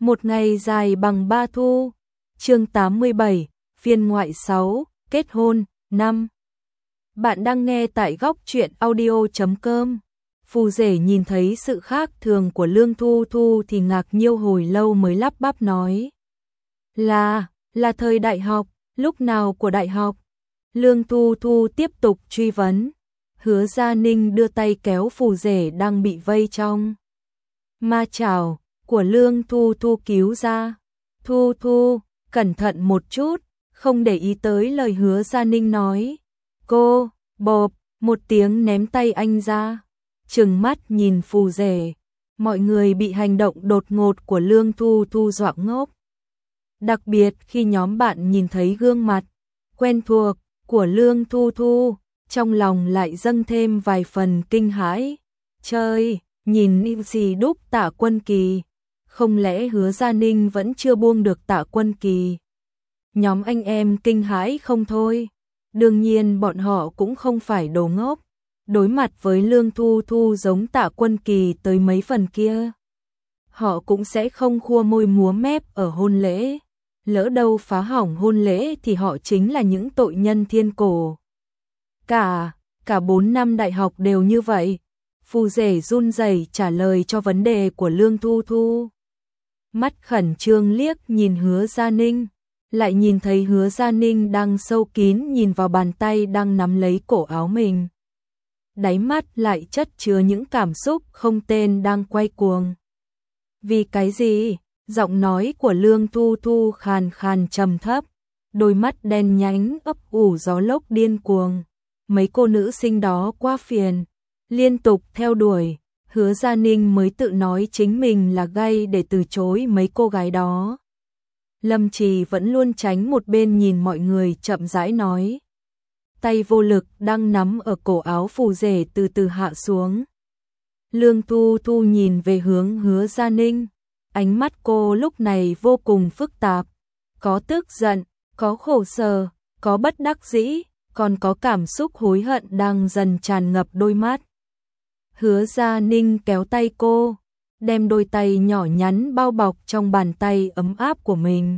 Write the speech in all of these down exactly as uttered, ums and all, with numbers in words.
Một ngày dài bằng ba thu. Chương tám mươi bảy, phiên ngoại sáu, kết hôn, năm. Bạn đang nghe tại góc truyện audio chấm com. Phù rể nhìn thấy sự khác thường của Lương Thu Thu thì ngạc nhiêu hồi lâu mới lắp bắp nói. Là, là thời đại học, lúc nào của đại học? Lương Thu Thu tiếp tục truy vấn. Hứa Gia Ninh đưa tay kéo phù rể đang bị vây trong ma chảo của Lương Thu Thu cứu ra. Thu Thu, cẩn thận một chút, không để ý tới lời Hứa Gia Ninh nói. Cô, bộp, một tiếng ném tay anh ra. Trừng mắt nhìn phù rể, mọi người bị hành động đột ngột của Lương Thu Thu dọa ngốc. Đặc biệt khi nhóm bạn nhìn thấy gương mặt quen thuộc của Lương Thu Thu, trong lòng lại dâng thêm vài phần kinh hãi. Trời, nhìn như gì đúc Tạ Quân Kỳ, không lẽ Hứa Gia Ninh vẫn chưa buông được Tạ Quân Kỳ? Nhóm anh em kinh hãi không thôi. Đương nhiên bọn họ cũng không phải đồ ngốc. Đối mặt với Lương Thu Thu giống Tạ Quân Kỳ tới mấy phần kia, họ cũng sẽ không khua môi múa mép ở hôn lễ. Lỡ đâu phá hỏng hôn lễ thì họ chính là những tội nhân thiên cổ. Cả, cả bốn năm đại học đều như vậy. Phù rể run rẩy trả lời cho vấn đề của Lương Thu Thu. Mắt khẩn trương liếc nhìn Hứa Gia Ninh, lại nhìn thấy Hứa Gia Ninh đang sâu kín nhìn vào bàn tay đang nắm lấy cổ áo mình. Đáy mắt lại chất chứa những cảm xúc không tên đang quay cuồng. Vì cái gì? Giọng nói của Lương Thu Thu khàn khàn trầm thấp, đôi mắt đen nhánh ấp ủ gió lốc điên cuồng. Mấy cô nữ sinh đó quá phiền, liên tục theo đuổi. Hứa Gia Ninh mới tự nói chính mình là gay để từ chối mấy cô gái đó. Lâm Trì vẫn luôn tránh một bên nhìn mọi người chậm rãi nói. Tay vô lực đang nắm ở cổ áo phù rể từ từ hạ xuống. Lương Thu Thu nhìn về hướng Hứa Gia Ninh. Ánh mắt cô lúc này vô cùng phức tạp. Có tức giận, có khổ sở, có bất đắc dĩ, còn có cảm xúc hối hận đang dần tràn ngập đôi mắt. Hứa Gia Ninh kéo tay cô, đem đôi tay nhỏ nhắn bao bọc trong bàn tay ấm áp của mình.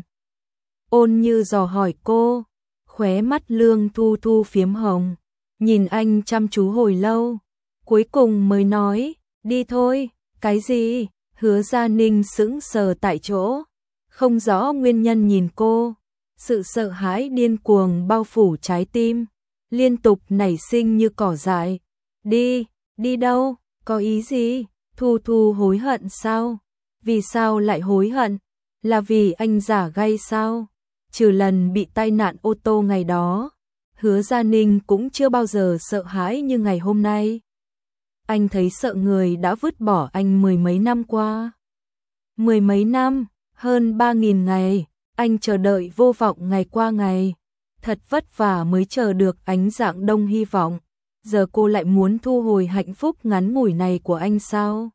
Ôn như dò hỏi cô, khóe mắt Lương Thu Thu phiếm hồng, nhìn anh chăm chú hồi lâu, cuối cùng mới nói, đi thôi. Cái gì? Hứa Gia Ninh sững sờ tại chỗ, không rõ nguyên nhân nhìn cô. Sự sợ hãi điên cuồng bao phủ trái tim, liên tục nảy sinh như cỏ dại. Đi, đi đâu? Có ý gì? Thu Thu hối hận sao? Vì sao lại hối hận? Là vì anh giả gay sao? Trừ lần bị tai nạn ô tô ngày đó, Hứa Gia Ninh cũng chưa bao giờ sợ hãi như ngày hôm nay. Anh thấy sợ người đã vứt bỏ anh mười mấy năm qua. Mười mấy năm, hơn ba nghìn ngày, anh chờ đợi vô vọng ngày qua ngày. Thật vất vả mới chờ được ánh dạng đông hy vọng. Giờ cô lại muốn thu hồi hạnh phúc ngắn ngủi này của anh sao?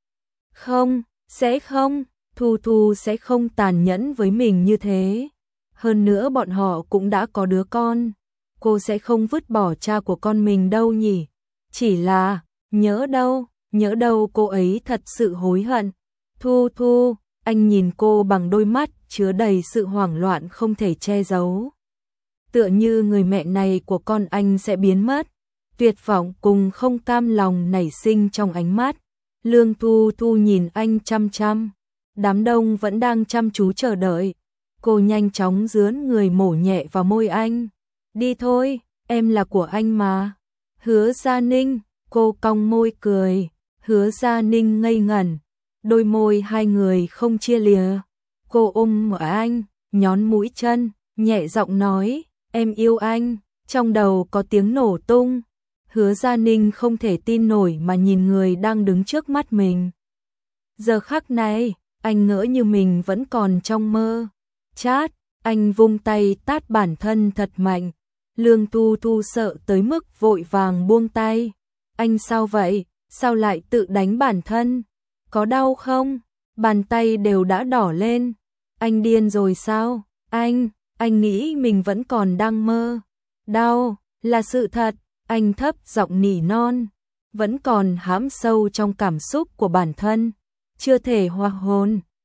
Không, sẽ không, Thu Thu sẽ không tàn nhẫn với mình như thế. Hơn nữa bọn họ cũng đã có đứa con. Cô sẽ không vứt bỏ cha của con mình đâu nhỉ? Chỉ là, nhỡ đâu, nhỡ đâu cô ấy thật sự hối hận. Thu Thu, anh nhìn cô bằng đôi mắt chứa đầy sự hoảng loạn không thể che giấu. Tựa như người mẹ này của con anh sẽ biến mất. Tuyệt vọng cùng không cam lòng nảy sinh trong ánh mắt. Lương Thu Thu nhìn anh chăm chăm. Đám đông vẫn đang chăm chú chờ đợi. Cô nhanh chóng dướn người mổ nhẹ vào môi anh. Đi thôi, em là của anh mà. Hứa Gia Ninh, cô cong môi cười. Hứa Gia Ninh ngây ngẩn. Đôi môi hai người không chia lìa. Cô ôm ở anh, nhón mũi chân, nhẹ giọng nói, em yêu anh. Trong đầu có tiếng nổ tung. Hứa Gia Ninh không thể tin nổi mà nhìn người đang đứng trước mắt mình. Giờ khắc này, anh ngỡ như mình vẫn còn trong mơ. Chát, anh vung tay tát bản thân thật mạnh. Lương Thu Thu sợ tới mức vội vàng buông tay. Anh sao vậy? Sao lại tự đánh bản thân? Có đau không? Bàn tay đều đã đỏ lên. Anh điên rồi sao? Anh, anh nghĩ mình vẫn còn đang mơ. Đau, là sự thật. Anh thấp giọng nỉ non, vẫn còn hãm sâu trong cảm xúc của bản thân, chưa thể hòa hồn.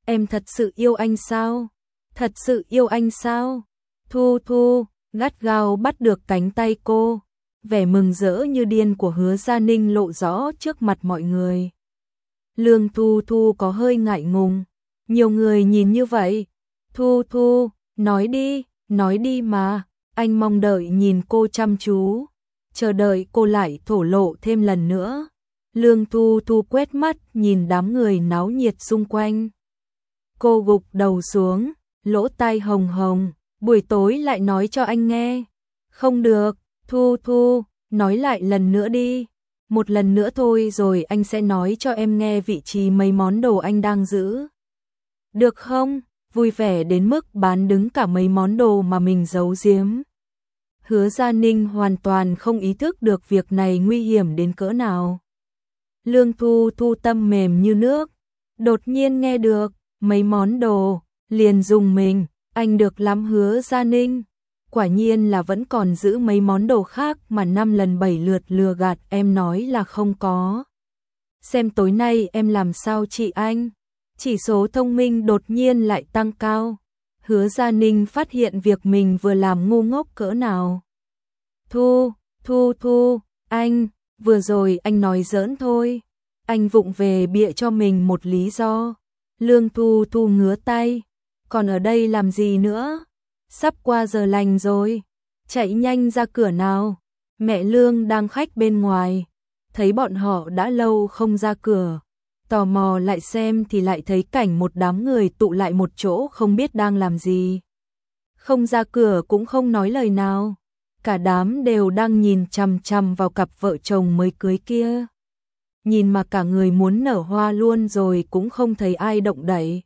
em thật sự yêu anh sao? Thật sự yêu anh sao? Thu Thu gắt gao bắt được cánh tay cô, vẻ mừng rỡ như điên của Hứa Gia Ninh lộ rõ trước mặt mọi người. Lương Thu Thu có hơi ngại ngùng, nhiều người nhìn như vậy. Thu Thu, nói đi, nói đi mà, anh mong đợi nhìn cô chăm chú, chờ đợi cô lại thổ lộ thêm lần nữa. Lương Thu Thu quét mắt nhìn đám người náo nhiệt xung quanh. Cô gục đầu xuống, lỗ tai hồng hồng, buổi tối lại nói cho anh nghe. Không được, Thu Thu, nói lại lần nữa đi. Một lần nữa thôi rồi anh sẽ nói cho em nghe vị trí mấy món đồ anh đang giữ. Được không? Vui vẻ đến mức bán đứng cả mấy món đồ mà mình giấu giếm. Hứa Gia Ninh hoàn toàn không ý thức được việc này nguy hiểm đến cỡ nào. Lương Thu Thu tâm mềm như nước, đột nhiên nghe được mấy món đồ, liền dùng mình, anh được lắm Hứa Gia Ninh. Quả nhiên là vẫn còn giữ mấy món đồ khác mà năm lần bảy lượt lừa gạt em nói là không có. Xem tối nay em làm sao chị anh. Chỉ số thông minh đột nhiên lại tăng cao. Hứa Gia Ninh phát hiện việc mình vừa làm ngu ngốc cỡ nào. Thu, Thu Thu, anh, vừa rồi anh nói giỡn thôi. Anh vụng về bịa cho mình một lý do. Lương Thu Thu ngứa tay. Còn ở đây làm gì nữa? Sắp qua giờ lành rồi. Chạy nhanh ra cửa nào. Mẹ Lương đang khách bên ngoài. Thấy bọn họ đã lâu không ra cửa. Tò mò lại xem thì lại thấy cảnh một đám người tụ lại một chỗ không biết đang làm gì. Không ra cửa cũng không nói lời nào. Cả đám đều đang nhìn chằm chằm vào cặp vợ chồng mới cưới kia. Nhìn mà cả người muốn nở hoa luôn rồi cũng không thấy ai động đậy.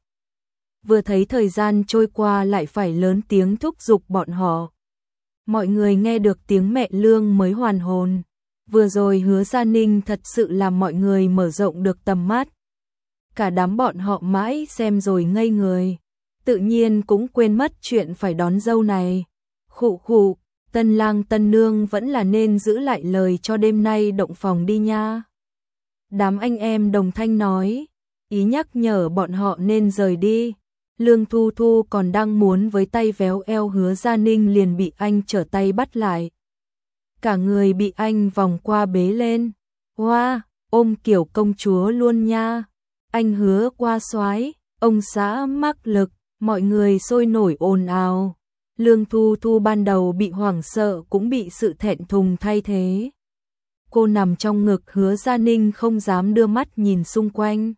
Vừa thấy thời gian trôi qua lại phải lớn tiếng thúc giục bọn họ. Mọi người nghe được tiếng mẹ Lương mới hoàn hồn. Vừa rồi Hứa Gia Ninh thật sự làm mọi người mở rộng được tầm mắt. Cả đám bọn họ mãi xem rồi ngây người. Tự nhiên cũng quên mất chuyện phải đón dâu này. Khụ khụ, tân lang tân nương vẫn là nên giữ lại lời cho đêm nay động phòng đi nha. Đám anh em đồng thanh nói, ý nhắc nhở bọn họ nên rời đi. Lương Thu Thu còn đang muốn với tay véo eo Hứa Gia Ninh liền bị anh trở tay bắt lại. Cả người bị anh vòng qua bế lên. Hoa, ôm kiểu công chúa luôn nha. Anh Hứa qua soái, ông xã mắc lực, mọi người sôi nổi ồn ào. Lương Thu Thu ban đầu bị hoảng sợ cũng bị sự thẹn thùng thay thế. Cô nằm trong ngực Hứa Gia Ninh không dám đưa mắt nhìn xung quanh.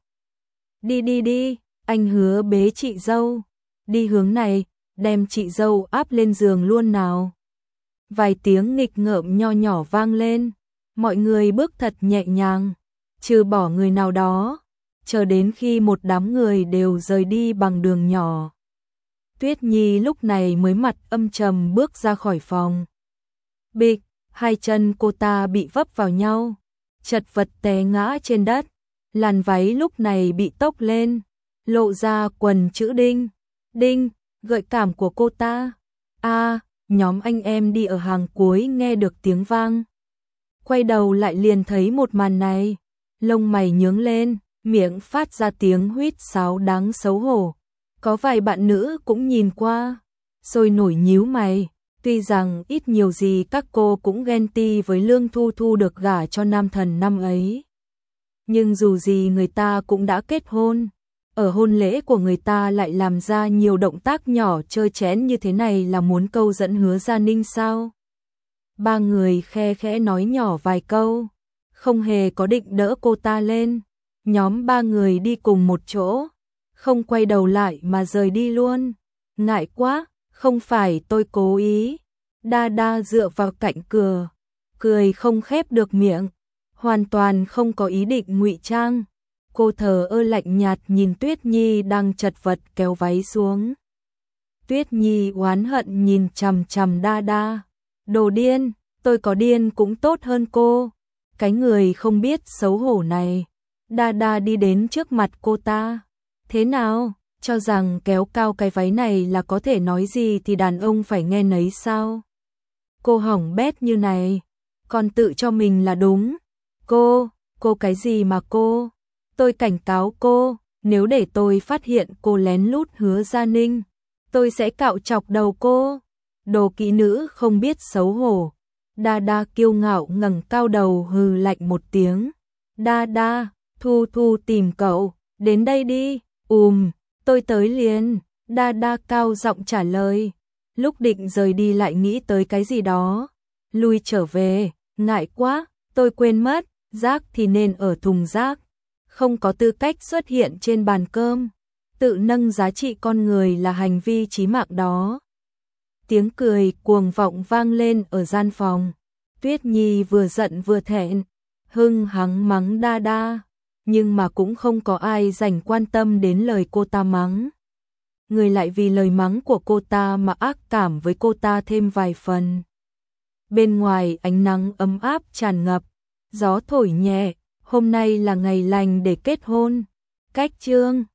Đi đi đi, anh Hứa bế chị dâu. Đi hướng này, đem chị dâu áp lên giường luôn nào. Vài tiếng nghịch ngợm nho nhỏ vang lên. Mọi người bước thật nhẹ nhàng, trừ bỏ người nào đó. Chờ đến khi một đám người đều rời đi bằng đường nhỏ. Tuyết Nhi lúc này mới mặt âm trầm bước ra khỏi phòng. Bịch, hai chân cô ta bị vấp vào nhau, chật vật té ngã trên đất. Làn váy lúc này bị tốc lên, lộ ra quần chữ đinh. Đinh, gợi cảm của cô ta. A, nhóm anh em đi ở hàng cuối nghe được tiếng vang. Quay đầu lại liền thấy một màn này, lông mày nhướng lên, miệng phát ra tiếng huýt sáo đáng xấu hổ. Có vài bạn nữ cũng nhìn qua, sôi nổi nhíu mày. Tuy rằng ít nhiều gì các cô cũng ghen ti với Lương Thu Thu được gả cho nam thần năm ấy. Nhưng dù gì người ta cũng đã kết hôn. Ở hôn lễ của người ta lại làm ra nhiều động tác nhỏ trơ chẽn như thế này là muốn câu dẫn Hứa Gia Ninh sao? Ba người khe khẽ nói nhỏ vài câu, không hề có định đỡ cô ta lên. Nhóm ba người đi cùng một chỗ, không quay đầu lại mà rời đi luôn. Ngại quá, không phải tôi cố ý. Đa Đa dựa vào cạnh cửa, cười không khép được miệng, hoàn toàn không có ý định ngụy trang. Cô thờ ơ lạnh nhạt nhìn Tuyết Nhi đang chật vật kéo váy xuống. Tuyết Nhi oán hận nhìn chằm chằm Đa Đa. Đồ điên, tôi có điên cũng tốt hơn cô. Cái người không biết xấu hổ này. Đa Đa đi đến trước mặt cô ta. Thế nào, cho rằng kéo cao cái váy này là có thể nói gì thì đàn ông phải nghe nấy sao? Cô hỏng bét như này, còn tự cho mình là đúng. Cô, cô cái gì mà cô? Tôi cảnh cáo cô, Nếu để tôi phát hiện cô lén lút Hứa Gia Ninh, tôi sẽ cạo chọc đầu cô. Đồ kỹ nữ không biết xấu hổ. Đa Đa kiêu ngạo ngẩng cao đầu hừ lạnh một tiếng. Đa Đa, Thu Thu tìm cậu, đến đây đi. Ùm, tôi tới liền. Đa Đa cao giọng trả lời. Lúc định rời đi lại nghĩ tới cái gì đó. Lui trở về, ngại quá, tôi quên mất, rác thì nên ở thùng rác. Không có tư cách xuất hiện trên bàn cơm. Tự nâng giá trị con người là hành vi chí mạng đó. Tiếng cười cuồng vọng vang lên ở gian phòng. Tuyết Nhi vừa giận vừa thẹn, hưng hắng mắng Đa Đa, nhưng mà cũng không có ai dành quan tâm đến lời cô ta mắng. Người lại vì lời mắng của cô ta mà ác cảm với cô ta thêm vài phần. Bên ngoài ánh nắng ấm áp tràn ngập, gió thổi nhẹ, hôm nay là ngày lành để kết hôn. Cách chương